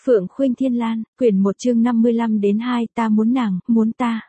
Phượng Khuynh Thiên Lan, quyển 1 chương 55 đến 2, ta muốn nàng, muốn ta.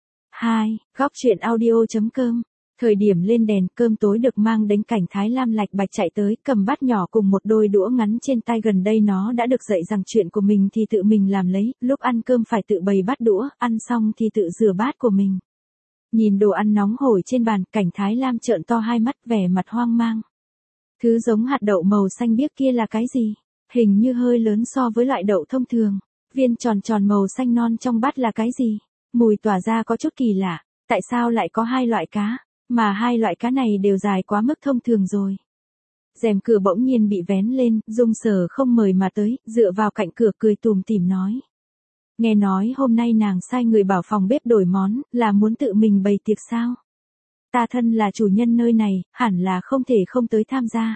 2, góc truyện audio.com. Thời điểm lên đèn, cơm tối được mang đến, Cảnh Thái Lam lạch bạch chạy tới, cầm bát nhỏ cùng một đôi đũa ngắn trên tay. Gần đây nó đã được dạy rằng chuyện của mình thì tự mình làm lấy, lúc ăn cơm phải tự bày bát đũa, ăn xong thì tự rửa bát của mình. Nhìn đồ ăn nóng hổi trên bàn, Cảnh Thái Lam trợn to hai mắt, vẻ mặt hoang mang. Thứ giống hạt đậu màu xanh biếc kia là cái gì? Hình như hơi lớn so với loại đậu thông thường. Viên tròn tròn màu xanh non trong bát là cái gì? Mùi tỏa ra có chút kỳ lạ. Tại sao lại có hai loại cá? Mà hai loại cá này đều dài quá mức thông thường rồi. Rèm cửa bỗng nhiên bị vén lên, Dung Sở không mời mà tới, dựa vào cạnh cửa cười tủm tỉm nói. Nghe nói hôm nay nàng sai người bảo phòng bếp đổi món, là muốn tự mình bày tiệc sao? Ta thân là chủ nhân nơi này, hẳn là không thể không tới tham gia.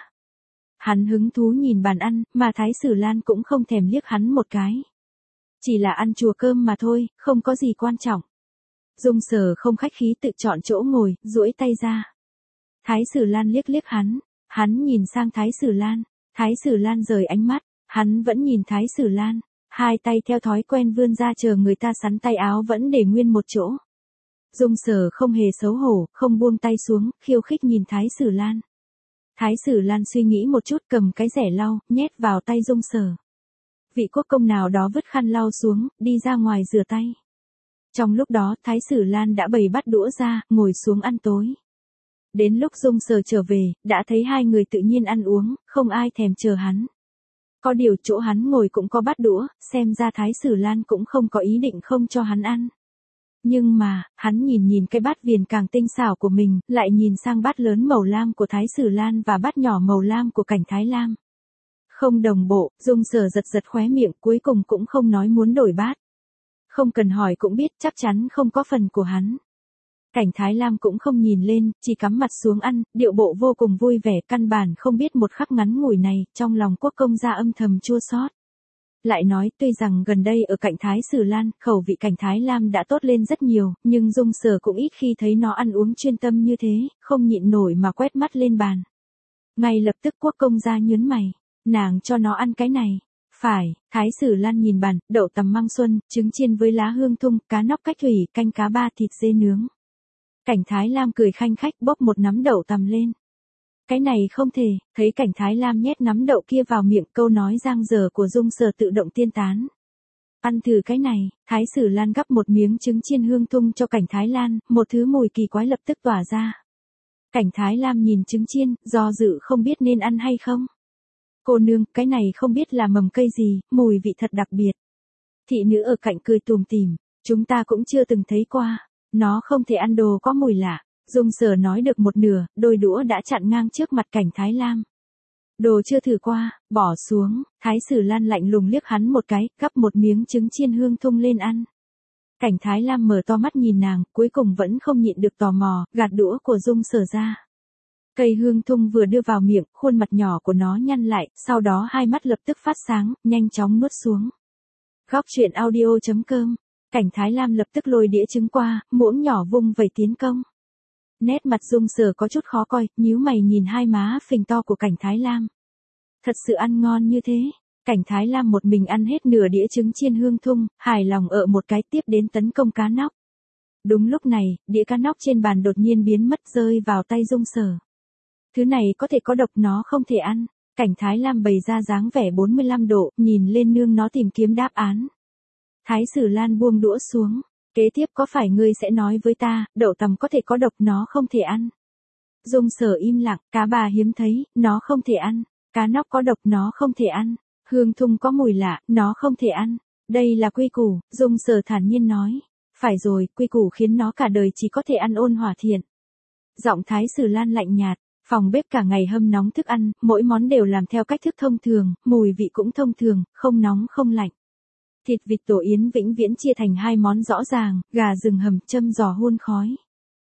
Hắn hứng thú nhìn bàn ăn, mà Thái Sử Lan cũng không thèm liếc hắn một cái. Chỉ là ăn chùa cơm mà thôi, không có gì quan trọng. Dung Sở không khách khí tự chọn chỗ ngồi, duỗi tay ra. Thái Sử Lan liếc liếc hắn nhìn sang Thái Sử Lan. Thái Sử Lan rời ánh mắt, hắn vẫn nhìn Thái Sử Lan, hai tay theo thói quen vươn ra chờ người ta sắn tay áo vẫn để nguyên một chỗ. Dung Sở không hề xấu hổ, không buông tay xuống, khiêu khích nhìn Thái Sử Lan. Thái Sử Lan suy nghĩ một chút, cầm cái rẻ lau, nhét vào tay Dung Sở. Vị quốc công nào đó vứt khăn lau xuống, đi ra ngoài rửa tay. Trong lúc đó, Thái Sử Lan đã bày bát đũa ra, ngồi xuống ăn tối. Đến lúc Dung Sở trở về, đã thấy hai người tự nhiên ăn uống, không ai thèm chờ hắn. Có điều chỗ hắn ngồi cũng có bát đũa, xem ra Thái Sử Lan cũng không có ý định không cho hắn ăn. Nhưng mà, hắn nhìn cái bát viền càng tinh xảo của mình, lại nhìn sang bát lớn màu lam của Thái Sử Lan và bát nhỏ màu lam của Cảnh Thái Lam. Không đồng bộ, Dung Sở giật khóe miệng, cuối cùng cũng không nói muốn đổi bát. Không cần hỏi cũng biết chắc chắn không có phần của hắn. Cảnh Thái Lam cũng không nhìn lên, chỉ cắm mặt xuống ăn, điệu bộ vô cùng vui vẻ, căn bản không biết một khắc ngắn ngủi này, trong lòng quốc công gia âm thầm chua xót. Lại nói, tuy rằng gần đây ở cạnh Thái Sử Lan, khẩu vị Cảnh Thái Lam đã tốt lên rất nhiều, nhưng Dung Sở cũng ít khi thấy nó ăn uống chuyên tâm như thế, không nhịn nổi mà quét mắt lên bàn. Ngay lập tức quốc công gia nhớn mày, nàng cho nó ăn cái này. Phải, Thái Sử Lan nhìn bàn, đậu tằm măng xuân, trứng chiên với lá hương thung, cá nóc cách thủy, canh cá ba, thịt dê nướng. Cảnh Thái Lam cười khanh khách bốc một nắm đậu tằm lên. Cái này không thể, thấy Cảnh Thái Lam nhét nắm đậu kia vào miệng, câu nói giang dở của Dung Sở tự động tiên tán. Ăn thử cái này, Thái Sử Lan gắp một miếng trứng chiên hương thung cho Cảnh Thái Lan, một thứ mùi kỳ quái lập tức tỏa ra. Cảnh Thái Lam nhìn trứng chiên, do dự không biết nên ăn hay không. Cô nương, cái này không biết là mầm cây gì, mùi vị thật đặc biệt. Thị nữ ở cạnh cười tủm tỉm, chúng ta cũng chưa từng thấy qua, nó không thể ăn đồ có mùi lạ. Dung Sở nói được một nửa, đôi đũa đã chặn ngang trước mặt Cảnh Thái Lam. Đồ chưa thử qua, bỏ xuống, Thái Sử Lan lạnh lùng liếc hắn một cái, gắp một miếng trứng chiên hương thung lên ăn. Cảnh Thái Lam mở to mắt nhìn nàng, cuối cùng vẫn không nhịn được tò mò, gạt đũa của Dung Sở ra. Cây hương thung vừa đưa vào miệng, khuôn mặt nhỏ của nó nhăn lại, sau đó hai mắt lập tức phát sáng, nhanh chóng nuốt xuống. Góc truyện audio.com. Cảnh Thái Lam lập tức lôi đĩa trứng qua, muỗng nhỏ vung vẩy tiến công. Nét mặt Dung Sở có chút khó coi, nhíu mày nhìn hai má phình to của Cảnh Thái Lam. Thật sự ăn ngon như thế. Cảnh Thái Lam một mình ăn hết nửa đĩa trứng chiên hương thung, hài lòng ở một cái, tiếp đến tấn công cá nóc. Đúng lúc này, đĩa cá nóc trên bàn đột nhiên biến mất, rơi vào tay Dung Sở. Thứ này có thể có độc, nó không thể ăn. Cảnh Thái Lam bày ra dáng vẻ 45 độ, nhìn lên nương nó tìm kiếm đáp án. Thái Sử Lan buông đũa xuống. Kế tiếp có phải ngươi sẽ nói với ta, đậu tằm có thể có độc, nó không thể ăn. Dung Sở im lặng, cá bà hiếm thấy, nó không thể ăn. Cá nóc có độc, nó không thể ăn. Hương thung có mùi lạ, nó không thể ăn. Đây là quy củ, Dung Sở thản nhiên nói. Phải rồi, quy củ khiến nó cả đời chỉ có thể ăn ôn hòa thiện. Giọng Thái Sử Lan lạnh nhạt. Phòng bếp cả ngày hâm nóng thức ăn, mỗi món đều làm theo cách thức thông thường, mùi vị cũng thông thường, không nóng không lạnh. Thịt vịt tổ yến vĩnh viễn chia thành hai món rõ ràng, gà rừng hầm châm giò hun khói.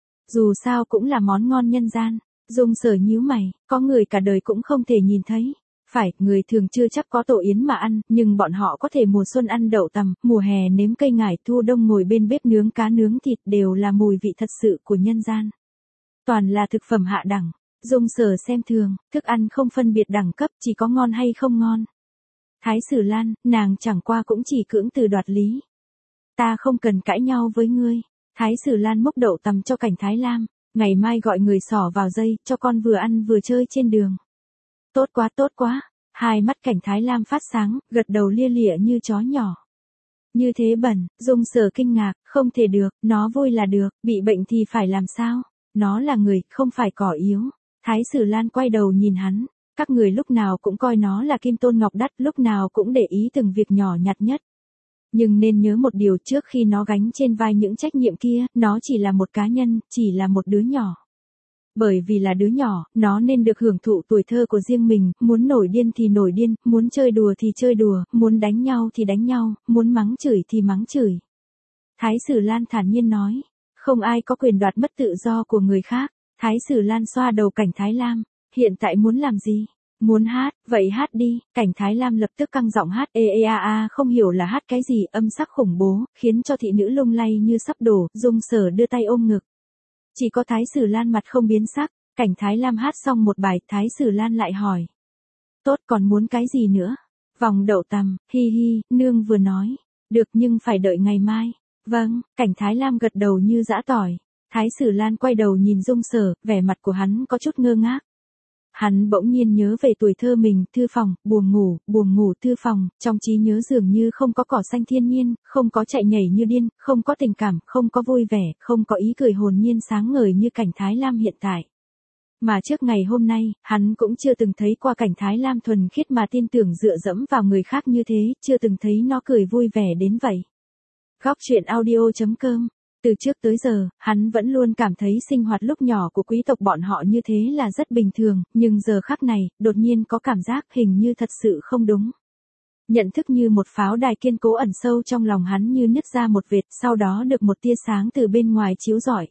Dù sao cũng là món ngon nhân gian. Dung Sở nhíu mày, có người cả đời cũng không thể nhìn thấy. Phải, người thường chưa chắc có tổ yến mà ăn, nhưng bọn họ có thể mùa xuân ăn đậu tằm, mùa hè nếm cây ngải, thu đông ngồi bên bếp nướng cá nướng thịt, đều là mùi vị thật sự của nhân gian. Toàn là thực phẩm hạ đẳng. Dung Sở xem thường, thức ăn không phân biệt đẳng cấp, chỉ có ngon hay không ngon. Thái Sử Lan, nàng chẳng qua cũng chỉ cưỡng từ đoạt lý. Ta không cần cãi nhau với ngươi. Thái Sử Lan múc đậu tằm cho Cảnh Thái Lam, ngày mai gọi người xỏ vào dây, cho con vừa ăn vừa chơi trên đường. Tốt quá tốt quá. Hai mắt Cảnh Thái Lam phát sáng, gật đầu lia lịa như chó nhỏ. Như thế bẩn, Dung Sở kinh ngạc, không thể được, nó vui là được, bị bệnh thì phải làm sao? Nó là người, không phải cỏ yếu. Thái Sử Lan quay đầu nhìn hắn, các người lúc nào cũng coi nó là kim tôn ngọc đắt, lúc nào cũng để ý từng việc nhỏ nhặt nhất. Nhưng nên nhớ một điều, trước khi nó gánh trên vai những trách nhiệm kia, nó chỉ là một cá nhân, chỉ là một đứa nhỏ. Bởi vì là đứa nhỏ, nó nên được hưởng thụ tuổi thơ của riêng mình, muốn nổi điên thì nổi điên, muốn chơi đùa thì chơi đùa, muốn đánh nhau thì đánh nhau, muốn mắng chửi thì mắng chửi. Thái Sử Lan thản nhiên nói, không ai có quyền đoạt mất tự do của người khác. Thái Sử Lan xoa đầu Cảnh Thái Lam, hiện tại muốn làm gì? Muốn hát, vậy hát đi. Cảnh Thái Lam lập tức căng giọng hát ê ê a a, không hiểu là hát cái gì, âm sắc khủng bố, khiến cho thị nữ lung lay như sắp đổ. Dung Sở đưa tay ôm ngực. Chỉ có Thái Sử Lan mặt không biến sắc. Cảnh Thái Lam hát xong một bài, Thái Sử Lan lại hỏi. Tốt, còn muốn cái gì nữa? Vòng đậu tằm, hi hi, nương vừa nói. Được, nhưng phải đợi ngày mai. Vâng. Cảnh Thái Lam gật đầu như giã tỏi. Thái Sử Lan quay đầu nhìn Dung Sở, vẻ mặt của hắn có chút ngơ ngác. Hắn bỗng nhiên nhớ về tuổi thơ mình, thư phòng, buồng ngủ thư phòng, trong trí nhớ dường như không có cỏ xanh thiên nhiên, không có chạy nhảy như điên, không có tình cảm, không có vui vẻ, không có ý cười hồn nhiên sáng ngời như Cảnh Thái Lam hiện tại. Mà trước ngày hôm nay, hắn cũng chưa từng thấy qua Cảnh Thái Lam thuần khiết mà tin tưởng dựa dẫm vào người khác như thế, chưa từng thấy nó cười vui vẻ đến vậy. Góc truyện audio.com. Từ trước tới giờ, hắn vẫn luôn cảm thấy sinh hoạt lúc nhỏ của quý tộc bọn họ như thế là rất bình thường, nhưng giờ khắc này, đột nhiên có cảm giác hình như thật sự không đúng. Nhận thức như một pháo đài kiên cố ẩn sâu trong lòng hắn như nứt ra một vệt, sau đó được một tia sáng từ bên ngoài chiếu rọi.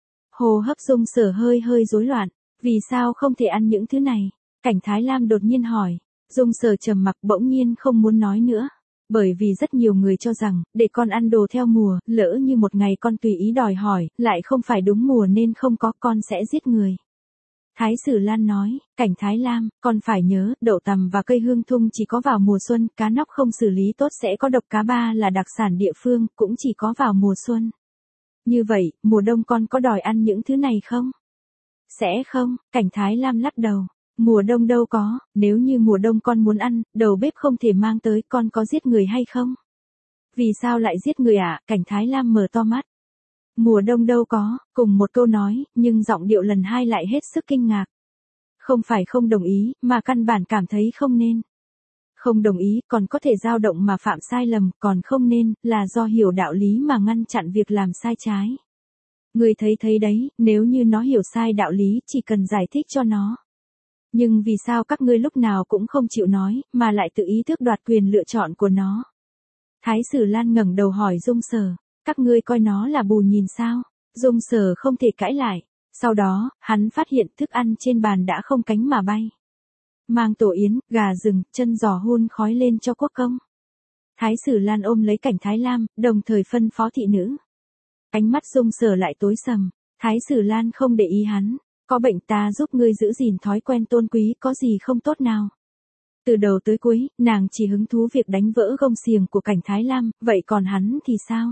Hô hấp Dung Sở hơi hơi rối loạn, vì sao không thể ăn những thứ này? Cảnh Thái Lam đột nhiên hỏi. Dung Sở trầm mặc, bỗng nhiên không muốn nói nữa. Bởi vì rất nhiều người cho rằng, để con ăn đồ theo mùa, lỡ như một ngày con tùy ý đòi hỏi, lại không phải đúng mùa nên không có, con sẽ giết người. Thái Sử Lan nói, Cảnh Thái Lam, con phải nhớ, đậu tằm và cây hương thung chỉ có vào mùa xuân, cá nóc không xử lý tốt sẽ có độc, cá ba là đặc sản địa phương, cũng chỉ có vào mùa xuân. Như vậy, mùa đông con có đòi ăn những thứ này không? Sẽ không. Cảnh Thái Lam lắc đầu. Mùa đông đâu có, nếu như mùa đông con muốn ăn, đầu bếp không thể mang tới, con có giết người hay không? Vì sao lại giết người ạ? Cảnh Thái Lam mở to mắt. Mùa đông đâu có, cùng một câu nói, nhưng giọng điệu lần hai lại hết sức kinh ngạc. Không phải không đồng ý, mà căn bản cảm thấy không nên. Không đồng ý, còn có thể dao động mà phạm sai lầm, còn không nên, là do hiểu đạo lý mà ngăn chặn việc làm sai trái. Người thấy đấy, nếu như nó hiểu sai đạo lý, chỉ cần giải thích cho nó. Nhưng vì sao các ngươi lúc nào cũng không chịu nói, mà lại tự ý thức đoạt quyền lựa chọn của nó? Thái Sử Lan ngẩng đầu hỏi Dung Sở, các ngươi coi nó là bù nhìn sao? Dung Sở không thể cãi lại. Sau đó, hắn phát hiện thức ăn trên bàn đã không cánh mà bay. Mang tổ yến, gà rừng, chân giò hun khói lên cho quốc công. Thái Sử Lan ôm lấy Cảnh Thái Lam, đồng thời phân phó thị nữ. Ánh mắt Dung Sở lại tối sầm. Thái Sử Lan không để ý hắn. Có bệnh, ta giúp ngươi giữ gìn thói quen tôn quý, có gì không tốt nào? Từ đầu tới cuối, nàng chỉ hứng thú việc đánh vỡ gông xiềng của Cảnh Thái Lam, vậy còn hắn thì sao?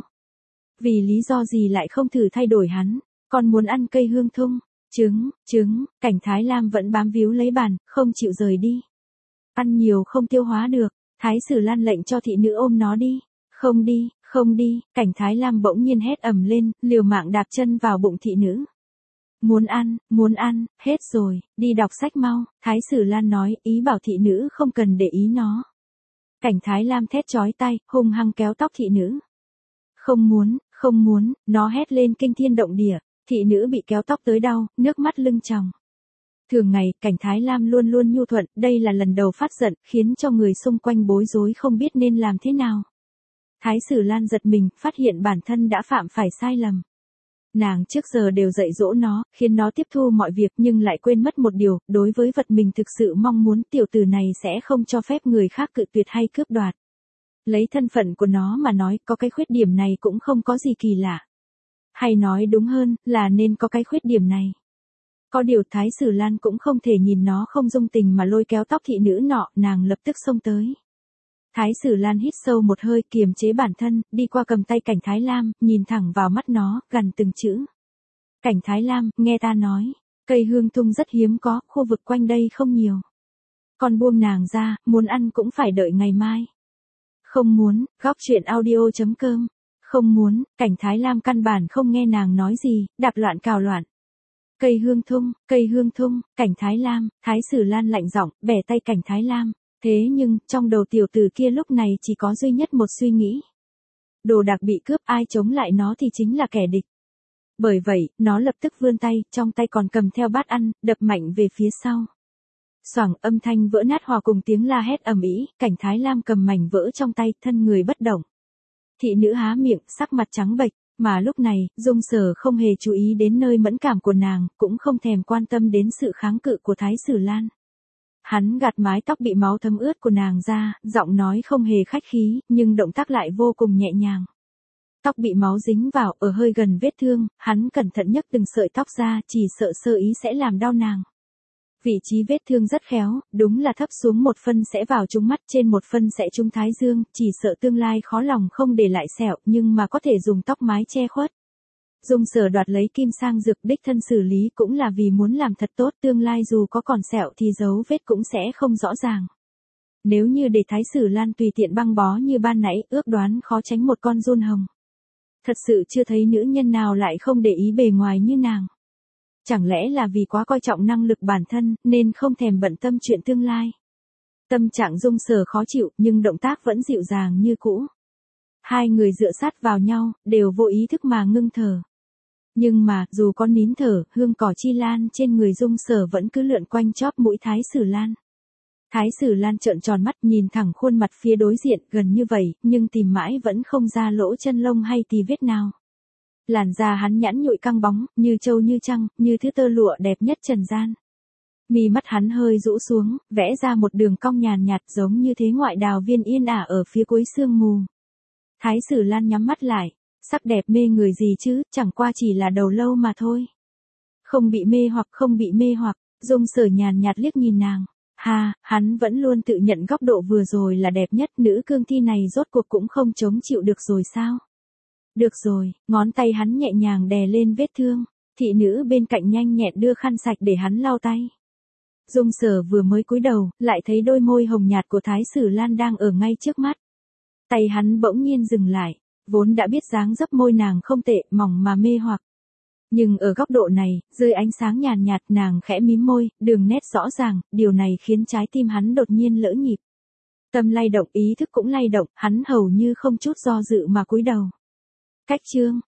Vì lý do gì lại không thử thay đổi hắn? Con muốn ăn cây hương thung, trứng, Cảnh Thái Lam vẫn bám víu lấy bàn, không chịu rời đi. Ăn nhiều không tiêu hóa được, Thái Sử Lan lệnh cho thị nữ ôm nó đi. Không đi, Cảnh Thái Lam bỗng nhiên hét ầm lên, liều mạng đạp chân vào bụng thị nữ. Muốn ăn, hết rồi, đi đọc sách mau, Thái Sử Lan nói, ý bảo thị nữ không cần để ý nó. Cảnh Thái Lam thét chói tai, hung hăng kéo tóc thị nữ. Không muốn, nó hét lên kinh thiên động địa, thị nữ bị kéo tóc tới đau, nước mắt lưng tròng. Thường ngày, Cảnh Thái Lam luôn luôn nhu thuận, đây là lần đầu phát giận, khiến cho người xung quanh bối rối không biết nên làm thế nào. Thái Sử Lan giật mình, phát hiện bản thân đã phạm phải sai lầm. Nàng trước giờ đều dạy dỗ nó, khiến nó tiếp thu mọi việc nhưng lại quên mất một điều, đối với vật mình thực sự mong muốn, tiểu tử này sẽ không cho phép người khác cự tuyệt hay cướp đoạt. Lấy thân phận của nó mà nói, có cái khuyết điểm này cũng không có gì kỳ lạ. Hay nói đúng hơn, là nên có cái khuyết điểm này. Có điều Thái Sử Lan cũng không thể nhìn nó không dung tình mà lôi kéo tóc thị nữ nọ, nàng lập tức xông tới. Thái Sử Lan hít sâu một hơi, kiềm chế bản thân, đi qua cầm tay Cảnh Thái Lam, nhìn thẳng vào mắt nó, gằn từng chữ. Cảnh Thái Lam, nghe ta nói, cây hương thung rất hiếm có, khu vực quanh đây không nhiều. Con buông nàng ra, muốn ăn cũng phải đợi ngày mai. Không muốn, góc chuyện audio.com. Không muốn, Cảnh Thái Lam căn bản không nghe nàng nói gì, đạp loạn cào loạn. Cây hương thung, Cảnh Thái Lam, Thái Sử Lan lạnh giọng, bẻ tay Cảnh Thái Lam. Thế nhưng, trong đầu tiểu tử kia lúc này chỉ có duy nhất một suy nghĩ. Đồ đạc bị cướp, ai chống lại nó thì chính là kẻ địch. Bởi vậy, nó lập tức vươn tay, trong tay còn cầm theo bát ăn, đập mạnh về phía sau. Xoảng, âm thanh vỡ nát hòa cùng tiếng la hét ầm ĩ, Cảnh Thái Lam cầm mảnh vỡ trong tay, thân người bất động. Thị nữ há miệng, sắc mặt trắng bệch, mà lúc này, Dung Sở không hề chú ý đến nơi mẫn cảm của nàng, cũng không thèm quan tâm đến sự kháng cự của Thái Sử Lan. Hắn gạt mái tóc bị máu thấm ướt của nàng ra, giọng nói không hề khách khí, nhưng động tác lại vô cùng nhẹ nhàng. Tóc bị máu dính vào, ở hơi gần vết thương, hắn cẩn thận nhấc từng sợi tóc ra, chỉ sợ sơ ý sẽ làm đau nàng. Vị trí vết thương rất khéo, đúng là thấp xuống một phân sẽ vào trúng mắt, trên một phân sẽ trúng thái dương, chỉ sợ tương lai khó lòng không để lại sẹo, nhưng mà có thể dùng tóc mái che khuất. Dung Sở đoạt lấy kim sang dược, đích thân xử lý cũng là vì muốn làm thật tốt, tương lai dù có còn sẹo thì dấu vết cũng sẽ không rõ ràng. Nếu như để Thái Sử Lan tùy tiện băng bó như ban nãy, ước đoán khó tránh một con giun hồng. Thật sự chưa thấy nữ nhân nào lại không để ý bề ngoài như nàng. Chẳng lẽ là vì quá coi trọng năng lực bản thân, nên không thèm bận tâm chuyện tương lai. Tâm trạng Dung Sở khó chịu, nhưng động tác vẫn dịu dàng như cũ. Hai người dựa sát vào nhau, đều vô ý thức mà ngưng thở. Nhưng mà, dù có nín thở, hương cỏ chi lan trên người Dung Sở vẫn cứ lượn quanh chóp mũi Thái Sử Lan. Thái Sử Lan trợn tròn mắt nhìn thẳng khuôn mặt phía đối diện, gần như vậy, nhưng tìm mãi vẫn không ra lỗ chân lông hay tì vết nào. Làn da hắn nhẵn nhụi căng bóng, như trâu như trăng, như thứ tơ lụa đẹp nhất trần gian. Mi mắt hắn hơi rũ xuống, vẽ ra một đường cong nhàn nhạt giống như thế ngoại đào viên yên ả ở phía cuối sương mù. Thái Sử Lan nhắm mắt lại, sắc đẹp mê người gì chứ, chẳng qua chỉ là đầu lâu mà thôi. Không bị mê hoặc, Dung Sở nhàn nhạt liếc nhìn nàng. Hắn vẫn luôn tự nhận góc độ vừa rồi là đẹp nhất, nữ cương thi này rốt cuộc cũng không chống chịu được rồi sao? Được rồi, ngón tay hắn nhẹ nhàng đè lên vết thương, thị nữ bên cạnh nhanh nhẹn đưa khăn sạch để hắn lau tay. Dung Sở vừa mới cúi đầu, lại thấy đôi môi hồng nhạt của Thái Sử Lan đang ở ngay trước mắt. Tay hắn bỗng nhiên dừng lại, vốn đã biết dáng dấp môi nàng không tệ, mỏng mà mê hoặc. Nhưng ở góc độ này, dưới ánh sáng nhàn nhạt, nàng khẽ mím môi, đường nét rõ ràng, điều này khiến trái tim hắn đột nhiên lỡ nhịp. Tâm lay động, ý thức cũng lay động, hắn hầu như không chút do dự mà cúi đầu. Cách chương